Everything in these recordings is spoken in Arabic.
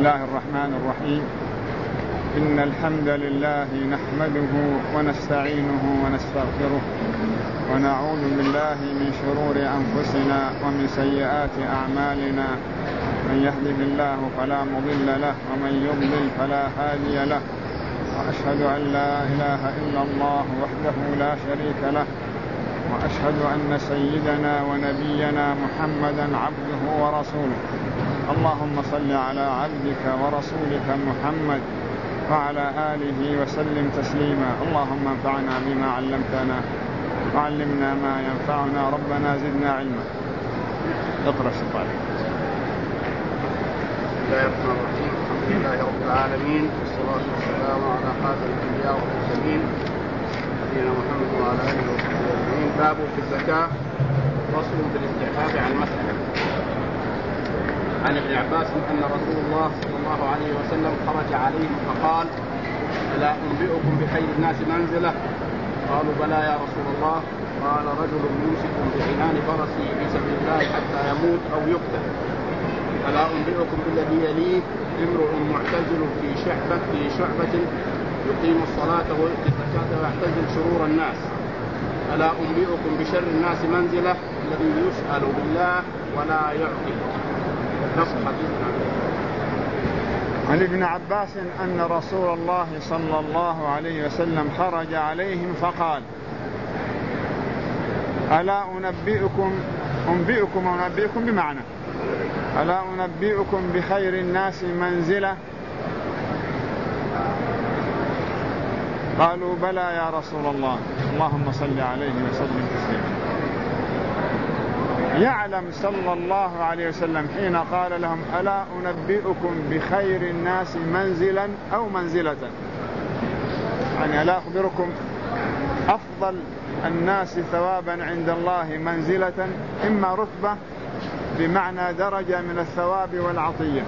الله الرحمن الرحيم. إن الحمد لله نحمده ونستعينه ونستغفره ونعوذ بالله من شرور أنفسنا ومن سيئات أعمالنا. من يهده الله فلا مضل له ومن يضلل فلا هادي له. وأشهد أن لا إله إلا الله وحده لا شريك له. وأشهد أن سيدنا ونبينا محمدا عبده ورسوله. اللهم صل على عبدك ورسولك محمد وعلى آله وسلم تسليما. اللهم انفعنا بما علمتنا وعلمنا ما ينفعنا. ربنا زدنا علما. اقرأ السؤال. بسم الله الرحمن الرحيم. الحمد لله رب العالمين والصلاة والسلام على خاتم الأنبياء والمرسلين نبينا محمد وعلى آله وصحبه أجمعين. باب في الزكاة فصل بالاستحباب عن مسألة. عن ابن عباس أن رسول الله صلى الله عليه وسلم خرج عليهم فقال: ألا أنبئكم بخير الناس منزلة؟ قالوا: بلى يا رسول الله. قال: رجل يمسك بعنان فرسه في سبيل الله حتى يموت أو يقتل. ألا أنبئكم بالذي يليه؟ امرؤ معتزل في شعبة يقيم الصلاة ويؤتي الزكاة ويعتزل شرور الناس. ألا أنبئكم بشر الناس منزلة؟ الذي يسأل بالله ولا يعطي. عن ابن عباس أن رسول الله صلى الله عليه وسلم خرج عليهم فقال: ألا أنبئكم بمعنى ألا أنبئكم بخير الناس منزلة؟ قالوا: بلى يا رسول الله. اللهم صل عليه وسلم تسليما. يعلم صلى الله عليه وسلم حين قال لهم: ألا أنبئكم بخير الناس منزلا أو منزلة، يعني ألا أخبركم أفضل الناس ثوابا عند الله منزلة، إما رتبة بمعنى درجة من الثواب والعطية،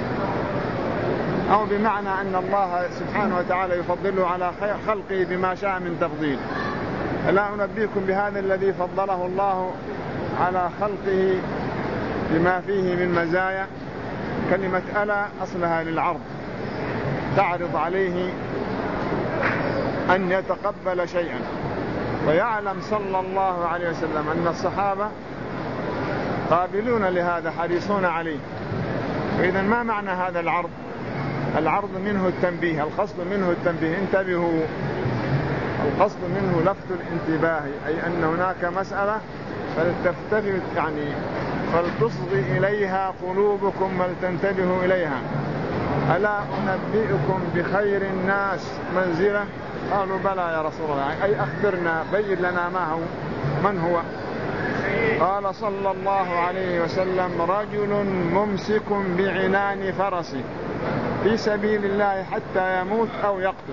أو بمعنى أن الله سبحانه وتعالى يفضله على خلقه بما شاء من تفضيل. ألا أنبئكم بهذا الذي فضله الله على خلقه بما فيه من مزايا. كلمة ألا أصلها للعرض، تعرض عليه أن يتقبل شيئا. ويعلم صلى الله عليه وسلم أن الصحابة قابلون لهذا، حريصون عليه. وإذا ما معنى هذا العرض؟ العرض منه التنبيه، القصد منه التنبيه. انتبهوا، القصد منه لفت الانتباه، أي أن هناك مسألة فلتفتبه، يعني فلتصغي إليها قلوبكم ولتنتبهوا إليها. ألا أنبئكم بخير الناس منزلة؟ قالوا: بلى يا رسول الله. أي أخبرنا، بين لنا من هو. قال صلى الله عليه وسلم: رجل ممسك بعنان فرسه في سبيل الله حتى يموت أو يقتل.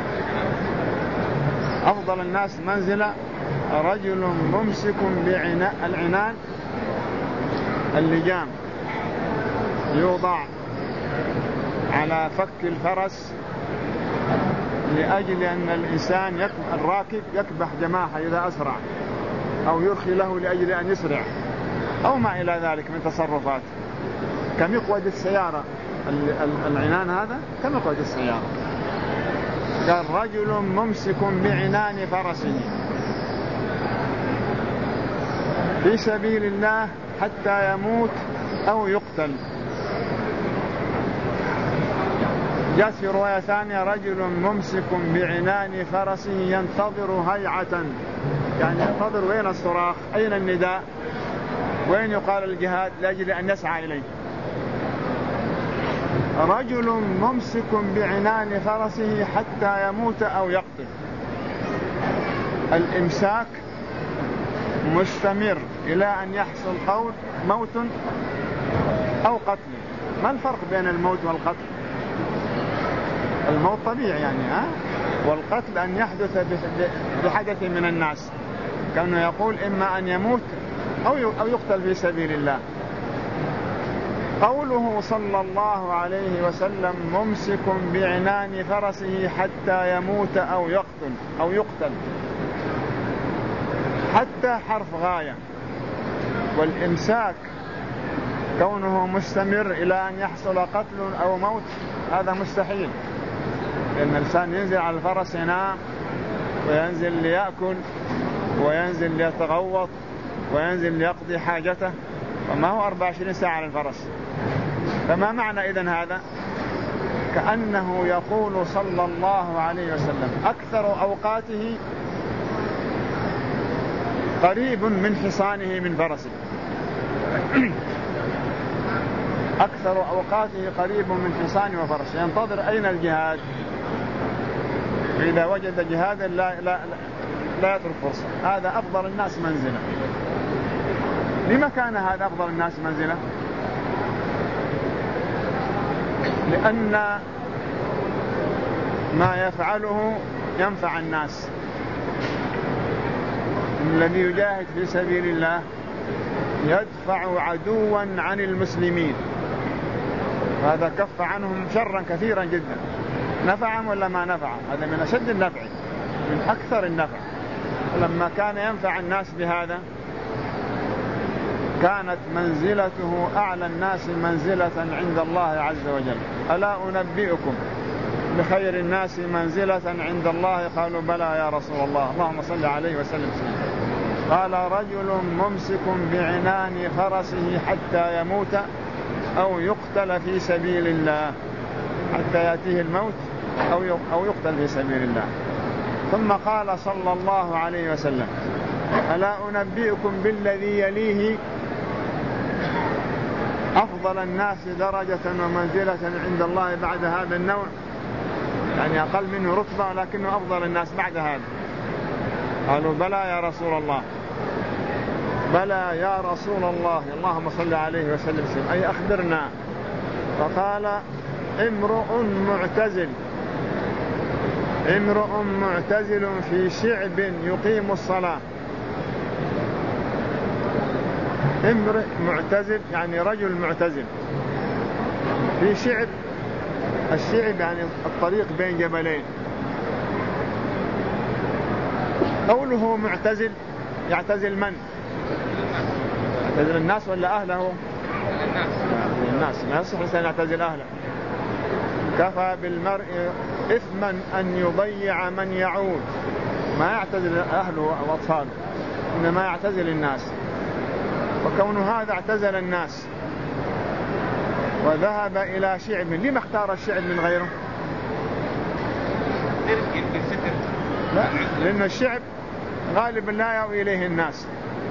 أفضل الناس منزلة رجل ممسك العنان، اللجام يوضع على فك الفرس لأجل أن الإنسان الراكب يكبح جماحه إذا أسرع، أو يرخي له لأجل أن يسرع، أو ما إلى ذلك من تصرفات، كمقود السيارة. العنان هذا كمقود السيارة. قال: رجل ممسك بعنان فرسه في سبيل الله حتى يموت أو يقتل. جاءت في رواية ثانية: رجل ممسك بعنان فرسه ينتظر هيعة، يعني ينتظر وين الصراخ، أين النداء، وين يقال الجهاد لأجل أن يسعى إليه. رجل ممسك بعنان فرسه حتى يموت أو يقتل. الإمساك مستمر إلى أن يحصل موت أو قتل. ما الفرق بين الموت والقتل؟ الموت طبيعي يعني، والقتل أن يحدث بحدث من الناس، كأنه يقول: إما أن يموت أو يقتل في سبيل الله. قوله صلى الله عليه وسلم: ممسك بعنان فرسه حتى يموت أو يقتل، حتى حرف غاية. والإمساك كونه مستمر إلى أن يحصل قتل أو موت هذا مستحيل، لأن الإنسان ينزل على الفرس ينام وينزل ليأكل وينزل ليتغوط وينزل ليقضي حاجته، وما هو 24 ساعة على الفرس. فما معنى إذن هذا؟ كأنه يقول صلى الله عليه وسلم أكثر أوقاته قريب من حصانه من فرسه، أكثر أوقاته قريب من حصانه وفرسه، ينتظر أين الجهاد، إذا وجد جهادا لا يترك فرصة. هذا أفضل الناس منزلة. لما كان هذا أفضل الناس منزلة؟ لأن ما يفعله ينفع الناس. الذي يجاهد في سبيل الله يدفع عدوا عن المسلمين، هذا كف عنهم شرا كثيرا جدا. نفعهم ولا ما نفعهم؟ هذا من أشد النفع، من أكثر النفع. لما كان ينفع الناس بهذا كانت منزلته أعلى الناس منزلة عند الله عز وجل. ألا أنبئكم بخير الناس منزلة عند الله؟ قالوا بلى يا رسول الله، اللهم صل عليه وسلم. قال رجل ممسك بعنان فرسه حتى يموت أو يقتل في سبيل الله، حتى يأتيه الموت أو يقتل في سبيل الله. ثم قال صلى الله عليه وسلم ألا أنبئكم بالذي يليه أفضل الناس درجة ومنزلة عند الله بعد هذا النوع، يعني أقل منه رتبة لكنه أفضل الناس بعد هذا. قالوا بلى يا رسول الله، بلى يا رسول الله، اللهم صل عليه وسلم، أي أخبرنا. فقال امرؤ معتزل في شعب يقيم الصلاة. امرؤ معتزل يعني رجل معتزل في شعب. الشعب يعني الطريق بين جبلين. قوله معتزل يعتزل من؟ يعتزل الناس ولا أهله؟ الناس. ما يصح الإنسان يعتزل أهله. كفى بالمرء إثما أن يضيع من يعود. ما يعتزل أهله أو أطفاله، إنما يعتزل الناس. وكون هذا اعتزل الناس وذهب إلى شعب. لما اختار الشعب من غيره؟ لا، لأن الشعب غالبا لا يأوي إليه الناس.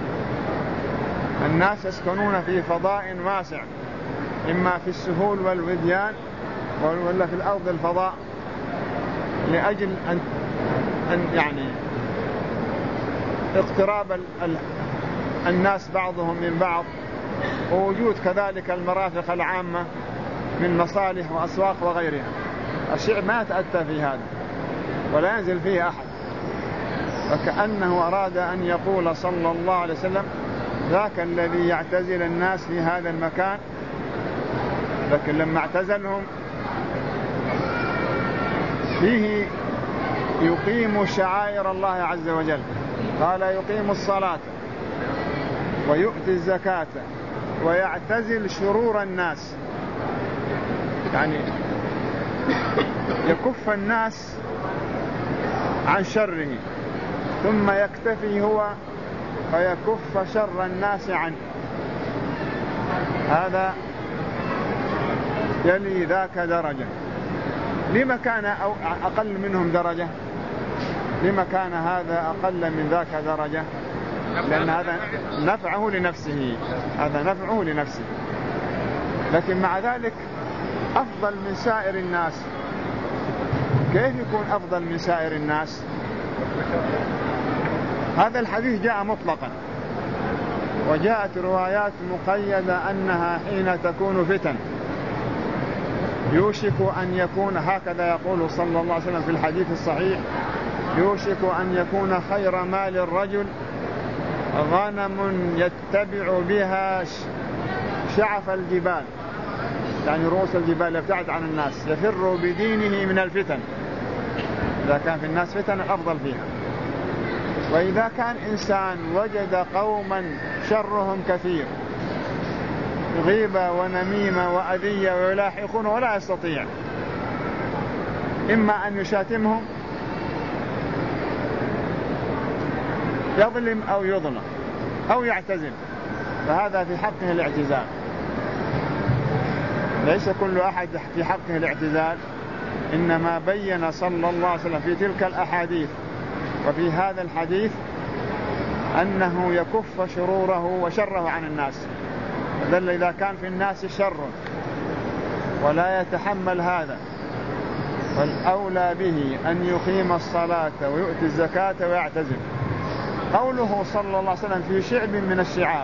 الناس يسكنون في فضاء واسع، إما في السهول والوديان ولا في الأرض الفضاء، لأجل أن يعني اقتراب الناس بعضهم من بعض، ووجود كذلك المرافق العامة من مصالح وأسواق وغيرها. الشعب ما يتأتى في هذا ولا ينزل فيه أحد. وكأنه أراد أن يقول صلى الله عليه وسلم ذاك الذي يعتزل الناس في هذا المكان، لكن لما اعتزلهم فيه يقيم شعائر الله عز وجل. قال يقيم الصلاة ويؤتي الزكاة ويعتزل شرور الناس، يعني يكف الناس عن شره ثم يكتفي هو فيكف شر الناس عنه. هذا يلي ذاك درجة. لما كان أقل منهم درجة؟ لما كان هذا أقل من ذاك درجة؟ لأن هذا نفعه لنفسه، هذا نفعه لنفسه، لكن مع ذلك أفضل من سائر الناس. كيف يكون أفضل من سائر الناس؟ هذا الحديث جاء مطلقا، وجاءت روايات مقيدة أنها حين تكون فتن يوشك أن يكون، هكذا يقول صلى الله عليه وسلم في الحديث الصحيح، يوشك أن يكون خير مال الرجل غنم يتبع بها شعف الجبال، يعني رؤوس الجبال يبتعد عن الناس، يفر بدينه من الفتن. إذا كان في الناس فتن أفضل فيها. وإذا كان إنسان وجد قوما شرهم كثير غيبة ونميمة وأذية ويلاحقون ولا يستطيع، إما أن يشاتمهم يظلم أو يظلم أو يعتزل، فهذا في حقه الاعتزال. ليس كل أحد في حقه الاعتزال، إنما بين صلى الله عليه وسلم في تلك الأحاديث وفي هذا الحديث أنه يكف شروره وشره عن الناس، دل إذا كان في الناس شر ولا يتحمل هذا فالأولى به أن يقيم الصلاة ويؤتي الزكاة ويعتزل. قوله صلى الله عليه وسلم في شعب من الشعاب،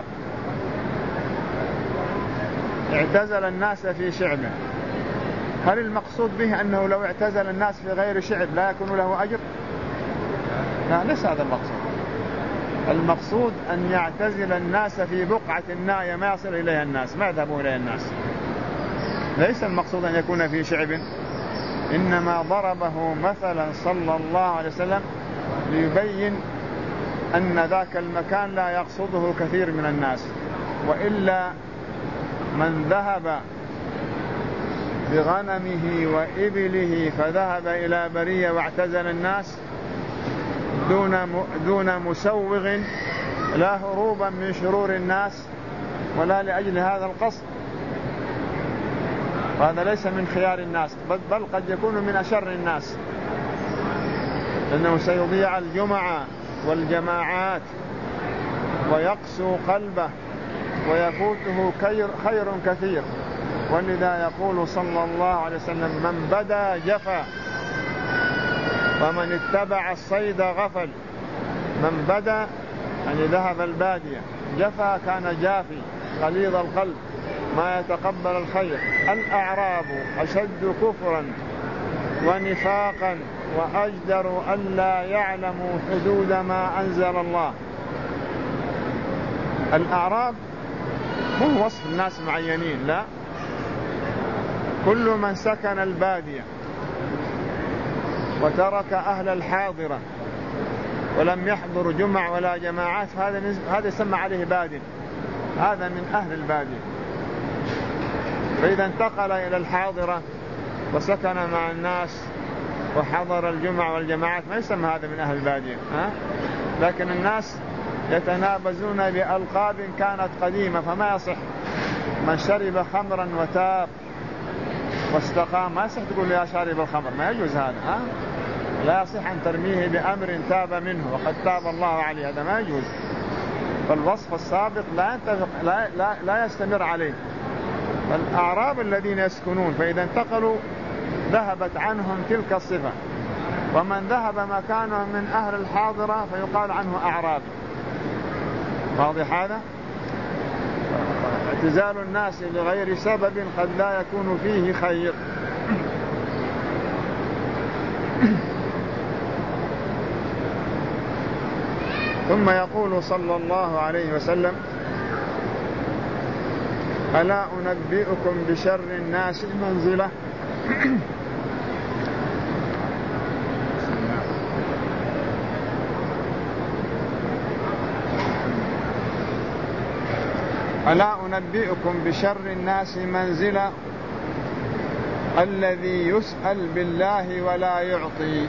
اعتزل الناس في شعبه، هل المقصود به أنه لو اعتزل الناس في غير شعب لا يكون له أجر؟ لا، ليس هذا المقصود. المقصود أن يعتزل الناس في بقعة نائية ما يصل إليها الناس، ما يذهبوا إليها الناس. ليس المقصود أن يكون في شعب، إنما ضربه مثلا صلى الله عليه وسلم ليبين أن ذاك المكان لا يقصده كثير من الناس، وإلا من ذهب بغنمه وإبله فذهب إلى برية واعتزل الناس دون مسوغ، لا هروبا من شرور الناس ولا لأجل هذا القصد، وهذا ليس من خيار الناس، بل قد يكون من أشر الناس، لأنه سيضيع الجمعة والجماعات ويقسو قلبه ويفوته خير كثير. ولذا يقول صلى الله عليه وسلم: من بدا جفا ومن اتبع الصيد غفل. من بدا يعني ذهب البادية، جفا كان جافي غليظ القلب ما يتقبل الخير. الأعراب أشد كفرا ونفاقا وأجدر ألا يعلموا حدود ما أنزل الله. الأعراب مو وصف الناس معينين، لا، كل من سكن البادية وترك أهل الحاضرة ولم يحضر جمع ولا جماعات هذا يسمى عليه باد، هذا من أهل البادية. فإذا انتقل إلى الحاضرة وسكن مع الناس وحضر الجمع والجماعات ما يسمى هذا من أهل البادية. لكن الناس يتنابزون بألقاب كانت قديمة، فما يصح من شرب خمرا وتاب واستقام ما يصح تقول يا شارب الخمر، ما يجوز هذا. لا يصح أن ترميه بأمر تاب منه وقد تاب الله عليه، هذا ما يجوز. فالوصف السابق لا يستمر عليه. فالأعراب الذين يسكنون فإذا انتقلوا ذهبت عنهم تلك الصفة، ومن ذهب مكانهم من أهل الحاضرة فيقال عنه أعرابي. واضح هذا؟ اعتزال الناس لغير سبب قد لا يكون فيه خير. ثم يقول صلى الله عليه وسلم: ألا أنبئكم بشر الناس منزلة؟ ألا أنبئكم بشر الناس منزلة الذي يسأل بالله ولا يعطي.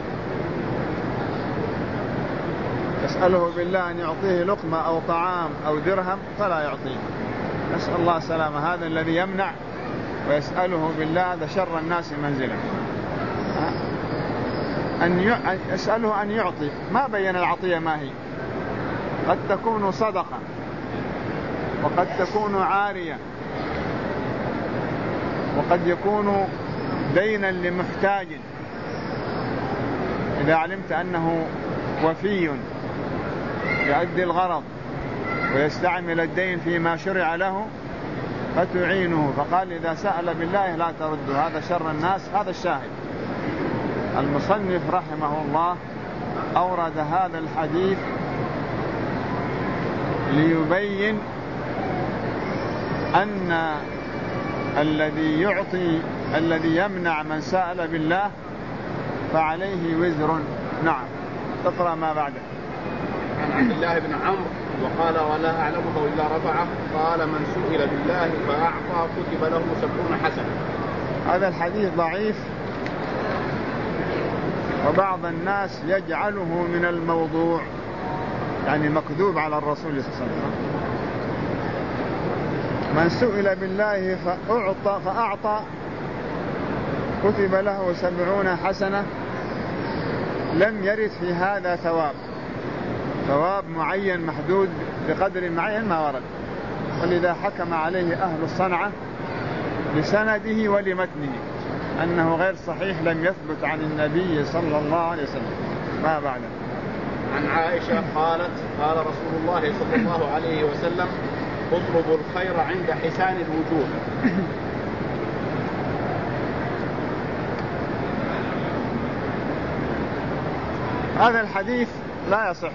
يسأله بالله أن يعطيه لقمة أو طعام أو درهم فلا يعطيه، نسأل الله السلامة. هذا الذي يمنع ويسأله بالله هذا شر الناس منزلة. يسأله أن يعطي، ما بين العطية ما هي، قد تكون صدقة وقد تكون عارية وقد يكون دينا لمحتاج، إذا علمت أنه وفي يؤدي الغرض ويستعمل الدين فيما شرع له فتعينه. فقال: إذا سأل بالله لا ترده، هذا شر الناس. هذا الشاهد. المصنف رحمه الله أورد هذا الحديث ليبين أن الذي يعطي الذي يمنع من سأل بالله فعليه وزر. نعم، اقرأ ما بعده. عن عبد الله بن عمرو وقال ولا أعلمه إلا رفعه. قال من سئل بالله فأعطى كتب له 70 حسنة. هذا الحديث ضعيف، وبعض الناس يجعله من الموضوع، يعني مكذوب على الرسول صلى الله عليه وسلم. من سئل بالله فأعطى كتب له 70 حسنة، لم يرد في هذا ثواب معين محدود بقدر معين، ما ورد. ولذا حكم عليه أهل الصنعة لسنده ولمتنه أنه غير صحيح، لم يثبت عن النبي صلى الله عليه وسلم. ما بعد. عن عائشة قالت قال رسول الله صلى الله عليه وسلم اطلبوا الخير عند حسان الوجوه. هذا الحديث لا يصح،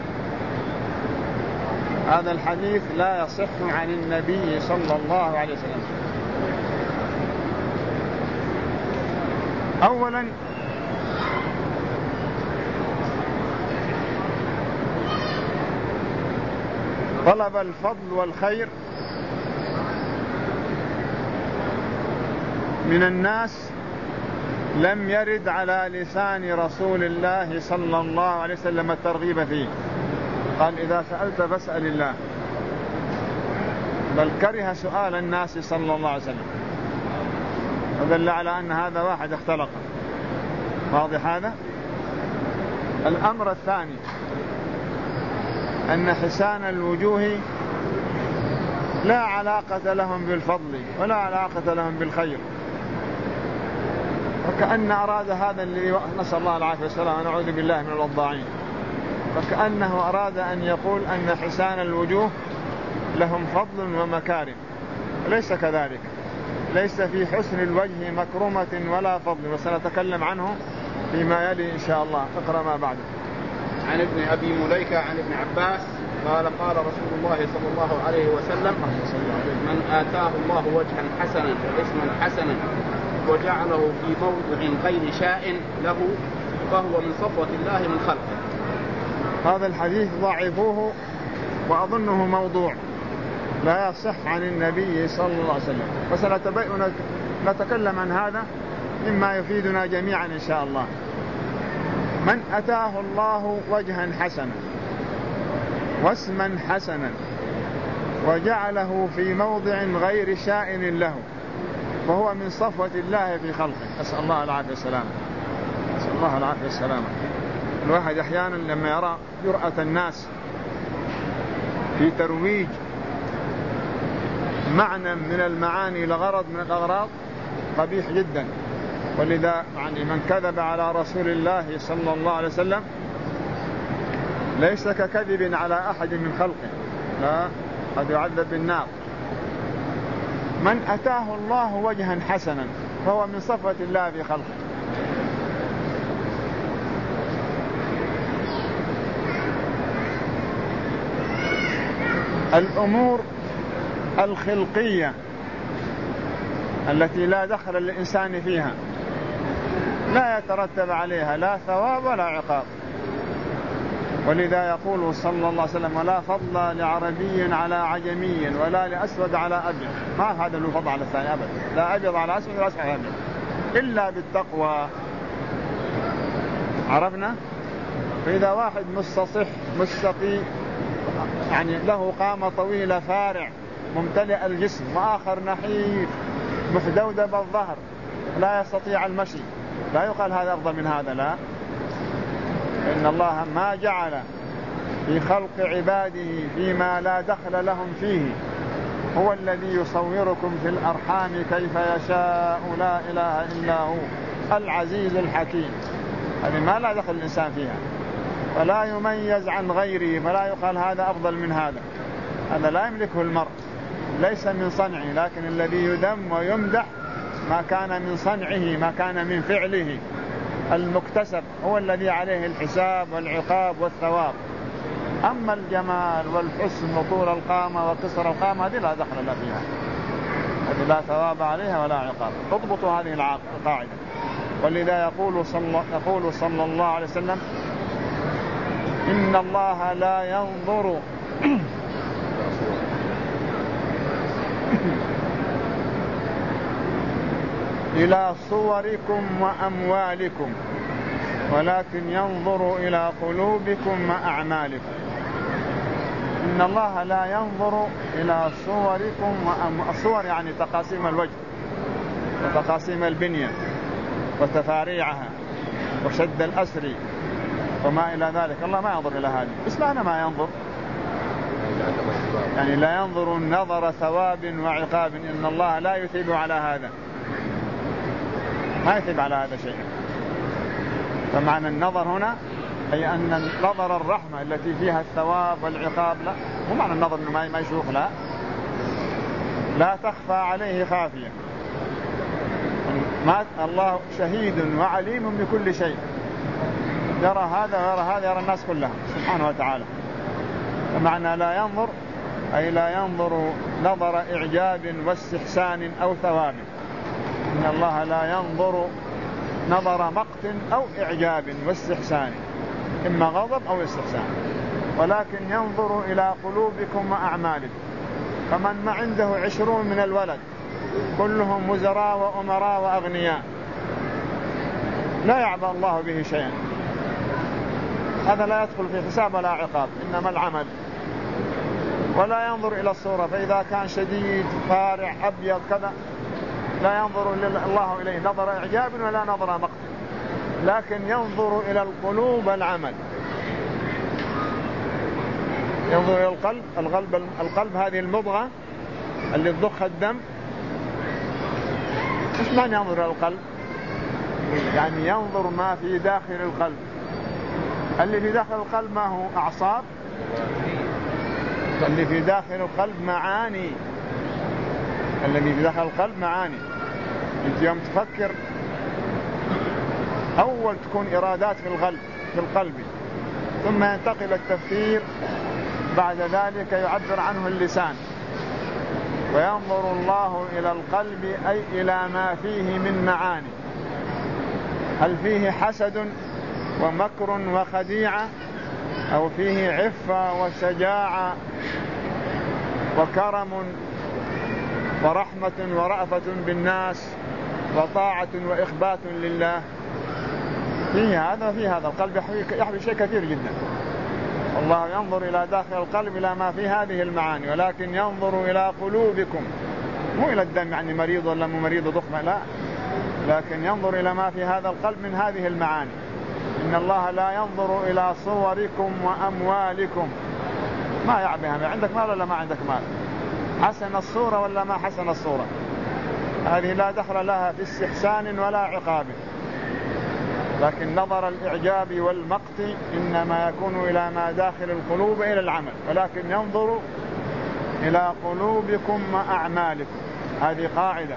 هذا الحديث لا يصح عن النبي صلى الله عليه وسلم. أولا طلب الفضل والخير من الناس لم يرد على لسان رسول الله صلى الله عليه وسلم الترغيب فيه. قال إذا سألت فاسأل الله، بل كره سؤال الناس صلى الله عليه وسلم، ودل على أن هذا واحد اختلق. واضح هذا؟ الأمر الثاني أن حسان الوجوه لا علاقة لهم بالفضل ولا علاقة لهم بالخير، وكأن أراد هذا الذي نسأل الله العافية والسلام ونعوذ بالله من الوضاعين، وكأنه أراد أن يقول أن حسان الوجوه لهم فضل ومكارم. ليس كذلك، ليس في حسن الوجه مكرمة ولا فضل، وسنتكلم عنه فيما يلي إن شاء الله. اقرأ ما بعده. عن ابن أبي مليكة عن ابن عباس قال قال رسول الله صلى الله عليه وسلم من آتاه الله وجها حسنا واسما حسنا وجعله في موضع غير شاء له فهو من صفوة الله من خلقه. هذا الحديث ضعفوه وأظنه موضوع، لا يصح عن النبي صلى الله عليه وسلم، وسنتكلم عن هذا مما يفيدنا جميعا إن شاء الله. من أتاه الله وجها حسنا واسما حسنا وجعله في موضع غير شائن له فهو من صفوة الله في خلقه. أسأل الله العافية والسلامة، أسأل الله العافية والسلامة. الواحد أحيانا لما يرى جرأة الناس في ترويج معنى من المعاني لغرض من الأغراض قبيح جدا. ولذا يعني من كذب على رسول الله صلى الله عليه وسلم ليس ككذب على أحد من خلقه، لا، قد يعذب بالنار. من أتاه الله وجها حسنا فهو من صفوة الله في خلقه. الأمور الخلقية التي لا دخل للإنسان فيها لا يترتب عليها لا ثواب ولا عقاب. ولذا يقول صلى الله عليه وسلم ولا فضل لعربي على عجمي ولا لأسود على أبيض. ما هذا له فضل على الثاني أبدا، لا أبيض على أسود ولا أسود على أبيض إلا بالتقوى. عرفنا؟ فإذا واحد مستصح مستقي يعني له قامة طويلة فارع ممتلئ الجسم، وآخر نحيف محدودب الظهر لا يستطيع المشي، لا يقال هذا أفضل من هذا، لا. إن الله ما جعل في خلق عباده فيما لا دخل لهم فيه، هو الذي يصوركم في الأرحام كيف يشاء لا إله إلا هو العزيز الحكيم. هذه ما لا دخل الإنسان فيها، فلا يميز عن غيره، فلا يقال هذا أفضل من هذا. هذا لا يملكه المرء، ليس من صنعه، لكن الذي يذم ويمدح ما كان من صنعه، ما كان من فعله المكتسب، هو الذي عليه الحساب والعقاب والثواب. أما الجمال والحسن وطول القامة وقصر القامة هذه لا دخل لا فيها، هذه لا ثواب عليها ولا عقاب. اضبطوا هذه القاعدة. ولذا يقول صلى الله عليه وسلم إن الله لا ينظر إلى صوركم وأموالكم ولكن ينظر إلى قلوبكم وأعمالكم. إن الله لا ينظر إلى صوركم الصور يعني تقاسيم الوجه وتقاسيم البنية وتفاريعها وشد الأسر وما إلى ذلك. الله ما ينظر إلى هذه. إيش معنى ما ينظر؟ يعني لا ينظر نظر ثواب وعقاب. إن الله لا يثيب على هذا، ما يثيب على هذا شيء. فمعنى النظر هنا أي أن نظر الرحمة التي فيها الثواب والعقاب، لا مو معنى النظر إنه ما يشوف، لا تخفى عليه خافية. الله شهيد وعليم بكل شيء، يرى هذا ويرى هذا، يرى الناس كلها سبحانه وتعالى. فمعنى لا ينظر أي لا ينظر نظر إعجاب واستحسان أو ثواب. إن الله لا ينظر نظر مقت أو إعجاب واستحسان، إما غضب أو استحسان، ولكن ينظر إلى قلوبكم وأعمالكم. فمن ما عنده 20 من الولد كلهم وزراء وأمراء وأغنياء لا يعبأ الله به شيئا، هذا لا يدخل في حساب ولا عقاب، إنما العمل. ولا ينظر إلى الصورة، فإذا كان شديد فارع أبيض كذا لا ينظر الله إليه نظر إعجاب ولا نظر مقت، لكن ينظر إلى القلوب والعمل. ينظر إلى القلب هذه المضغة اللي تضخ الدم. إيش معنى ينظر إلى القلب؟ يعني ينظر ما في داخل القلب. اللي في داخل القلب ما هو أعصاب، اللي في داخل القلب معاني. الذي في داخل القلب معاني. انت يوم تفكر أول تكون إرادات في القلب ثم ينتقل التفكير، بعد ذلك يعبر عنه اللسان. وينظر الله إلى القلب أي إلى ما فيه من معاني. هل فيه حسد ومكر وخديعة، أو فيه عفة وشجاعة وكرم ورحمة ورأفة بالناس وطاعة وإخبات لله؟ فيه هذا وفيه هذا. القلب يحوي شيء كثير جدا. الله ينظر إلى داخل القلب إلى ما في هذه المعاني، ولكن ينظر إلى قلوبكم، مو إلى الدم يعني مريض ولا مو مريض ضخمة، لا، لكن ينظر إلى ما في هذا القلب من هذه المعاني. إن الله لا ينظر إلى صوركم وأموالكم. ما يعبها عندك مال ولا ما عندك مال، حسن الصورة ولا ما حسن الصورة، هذه لا دخل لها في استحسان ولا عقاب. لكن نظر الإعجاب والمقت إنما يكون إلى ما داخل القلوب إلى العمل، ولكن ينظر إلى قلوبكم وأعمالكم. هذه قاعدة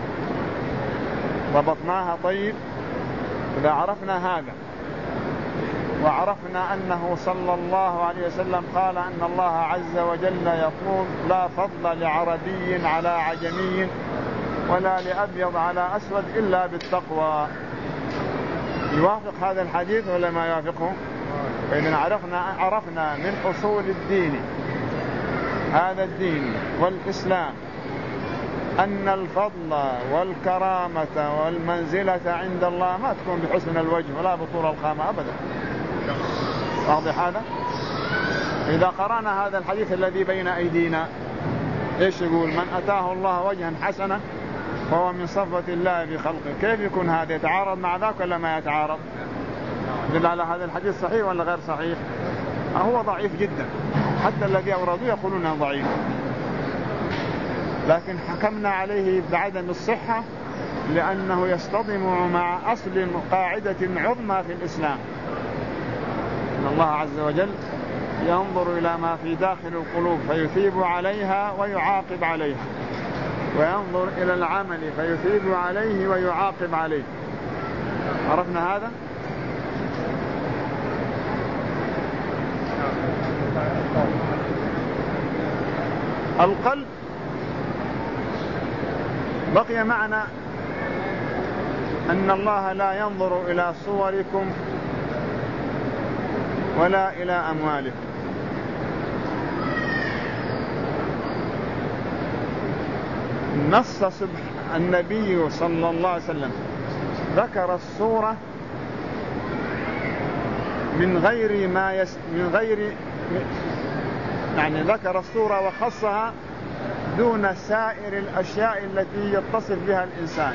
ضبطناها. طيب، إذا عرفنا هذا وعرفنا أنه صلى الله عليه وسلم قال أن الله عز وجل يقول لا فضل لعربي على عجمي ولا لأبيض على أسود إلا بالتقوى، يوافق هذا الحديث ولا ما يوافقه؟ فإذا عرفنا من أصول الدين، هذا الدين والإسلام، أن الفضل والكرامة والمنزلة عند الله ما تكون بحسن الوجه ولا بطول القامة أبدا. واضح هذا؟ إذا قرأنا هذا الحديث الذي بين أيدينا إيش يقول؟ من أتاه الله وجها حسنا فهو من صفوة الله بخلقه. كيف يكون هذا؟ يتعارض مع ذاك ولا ما يتعارض؟ دل على هذا الحديث صحيح ولا غير صحيح؟ هو ضعيف جدا، حتى الذي أوردوه يقولون أنه ضعيف، لكن حكمنا عليه بعدم الصحة لأنه يصطدم مع أصل قاعدة عظمى في الإسلام. إن الله عز وجل ينظر إلى ما في داخل القلوب فيثيب عليها ويعاقب عليها، وينظر إلى العمل فيثيب عليه ويعاقب عليه. عرفنا هذا؟ القلب بقي معنا أن الله لا ينظر إلى صوركم ولا إلى أموالكم. نص النبي صلى الله عليه وسلم ذكر الصورة من غير يعني ذكر الصورة وخصها دون سائر الأشياء التي يتصف بها الإنسان.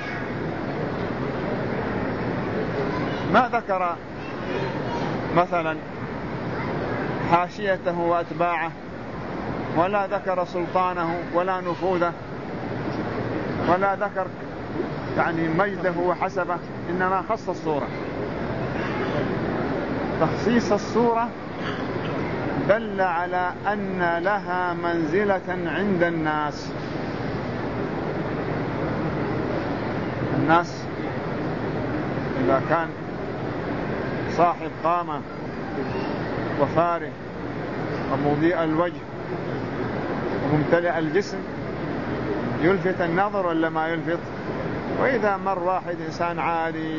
ما ذكر مثلا حاشيته وأتباعه، ولا ذكر سلطانه ولا نفوذه، ولا ذكر يعني مجده وحسبه، إنما خص الصورة. تخصيص الصورة دل على أن لها منزلة عند الناس. الناس إذا كان صاحب قامة وفاره ومضيء الوجه وممتلئ الجسم يلفت النظر ولا ما يلفت؟ وإذا مر واحد إنسان عادي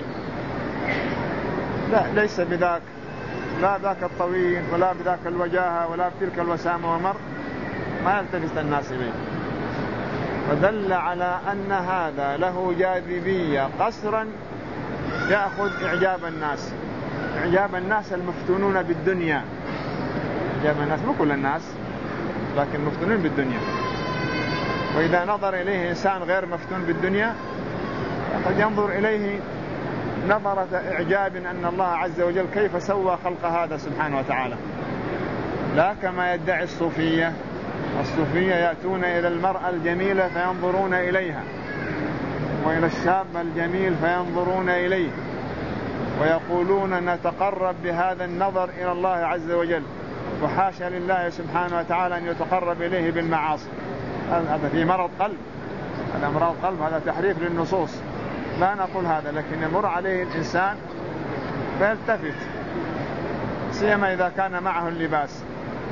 لا ليس بذاك، لا ذاك الطويل ولا بذاك الوجاهة ولا بتلك الوسامة ومر، ما يلتفت الناس إليه. ودل على أن هذا له جاذبية قصرا يأخذ إعجاب الناس، إعجاب الناس المفتونون بالدنيا. إعجاب الناس مو كل الناس، لكن مفتونون بالدنيا. وإذا نظر إليه إنسان غير مفتون بالدنيا قد ينظر إليه نظرة إعجاب أن الله عز وجل كيف سوى خلق هذا سبحانه وتعالى. لا كما يدعي الصوفية. الصوفية يأتون إلى المرأة الجميلة فينظرون إليها، وإلى الشاب الجميل فينظرون إليه، ويقولون نتقرب بهذا النظر إلى الله عز وجل، وحاشا لله سبحانه وتعالى أن يتقرب إليه بالمعاصي. هذا في مرض قلب، هذا أمراض قلب، هذا تحريف للنصوص. لا نقول هذا، لكن يمر عليه الإنسان فيلتفت، سيما إذا كان معه اللباس.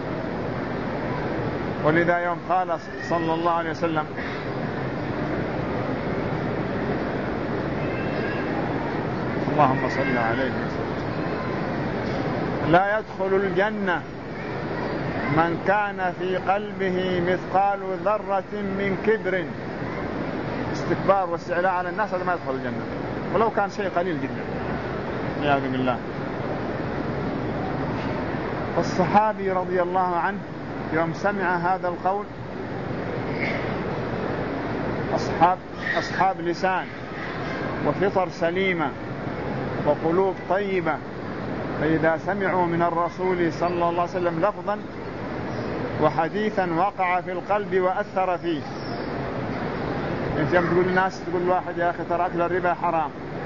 ولذا يوم قال صلى الله عليه وسلم اللهم صل عليه وسلم لا يدخل الجنة من كان في قلبه مثقال ذرة من كبر، استكبار واستعلاء على الناس، هذا ما يدخل الجنة ولو كان شيء قليل جدا والعياذ بالله. فالصحابي رضي الله عنه يوم سمع هذا القول، أصحاب لسان وفطر سليمة وقلوب طيبة، فإذا سمعوا من الرسول صلى الله عليه وسلم لفظا وحديثا وقع في القلب وأثر فيه. انت يوم تقول الناس، تقول واحد يا أخي ترى أكل الربا حرام،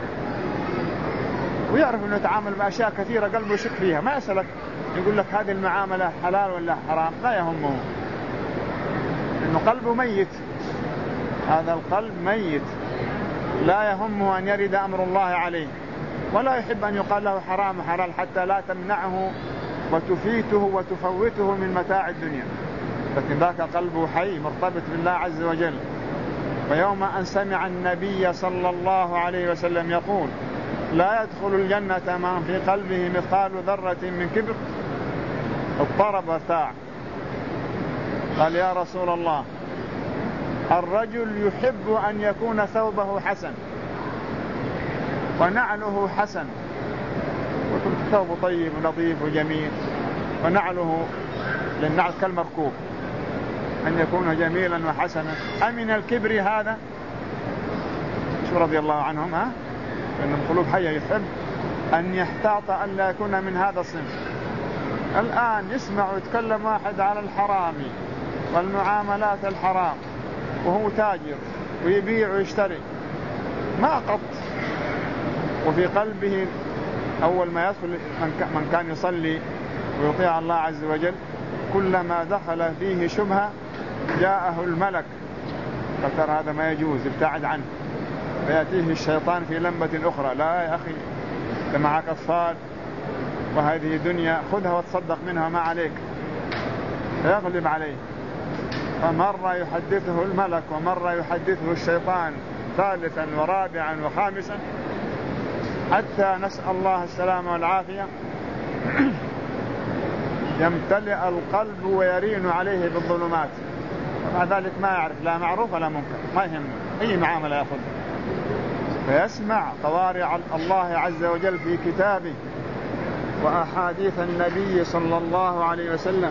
ويعرف أنه يتعامل بأشياء كثيرة قلبه يشك فيها، ما يسألك يقول لك هذه المعاملة حلال ولا حرام، لا يهمه، لأنه قلبه ميت. هذا القلب ميت، لا يهمه أن يرد أمر الله عليه، ولا يحب أن يقال له حرام حلال حتى لا تمنعه وتفيته وتفوته من متاع الدنيا. لكن ذاك قلبه حي مرتبط بالله عز وجل. ويوم أن سمع النبي صلى الله عليه وسلم يقول لا يدخل الجنة من في قلبه مثقال ذرة من كبر، اضطرب وارتاع، قال يا رسول الله الرجل يحب أن يكون ثوبه حسن ونعله حسن، وكنت ثوبه طيب ونظيف وجميل، ونعله للنعل كالمركوب، أن يكون جميلا وحسنا. أمن الكبر هذا؟ شو رضي الله عنهم، لأن القلوب حية يحب أن يحتاط أن لا يكون من هذا الصنف. الآن يسمع يتكلم واحد على الحرام والمعاملات الحرام وهو تاجر ويبيع ويشتري، ما قط، وفي قلبه أول ما يدخل من كان يصلي ويطيع الله عز وجل كلما دخل فيه شبهة جاءه الملك فترى هذا ما يجوز ابتعد عنه، فيأتيه الشيطان في لمبة أخرى، لا يا أخي أنت معك أطفال وهذه دنيا خذها وتصدق منها ما عليك، فيغلب عليه. فمرة يحدثه الملك ومرة يحدثه الشيطان ثالثا ورابعا وخامسا، حتى نسأل الله السلامة والعافية يمتلئ القلب ويرين عليه بالظلمات. مع ذلك ما يعرف لا معروف ولا منكر، ما يهمه أي معاملة يأخذ، فيسمع طوارع الله عز وجل في كتابه وأحاديث النبي صلى الله عليه وسلم.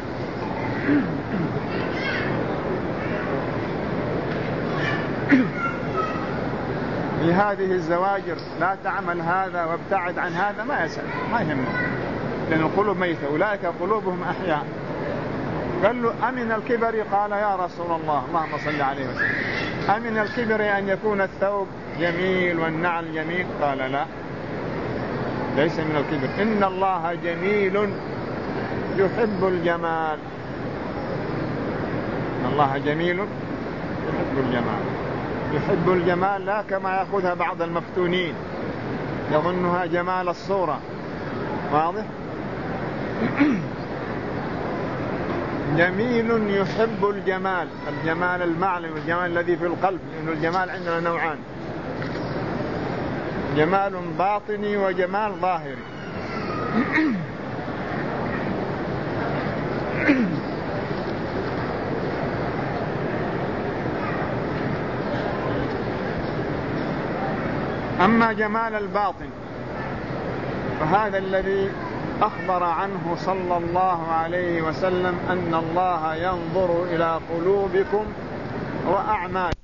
بهذه الزواجر لا تعمل هذا وابتعد عن هذا، ما يسأل ما يهمه، لأن القلوب ميتة، أولئك قلوبهم أحياء. قال له أمن الكبر؟ قال يا رسول الله اللهم صل عليه وسلم أمن الكبر أن يكون الثوب جميل والنعل جميل؟ قال لا، ليس من الكبر، إن الله جميل يحب الجمال. إن الله جميل يحب الجمال. يحب الجمال لا كما يأخذها بعض المفتونين يظنها جمال الصورة، واضح؟ جميل يحب الجمال، الجمال المعنوي والجمال الذي في القلب، لأن الجمال عندنا نوعان، جمال باطني وجمال ظاهري. أما جمال الباطن فهذا الذي أخبر عنه صلى الله عليه وسلم أن الله ينظر إلى قلوبكم وأعمالكم.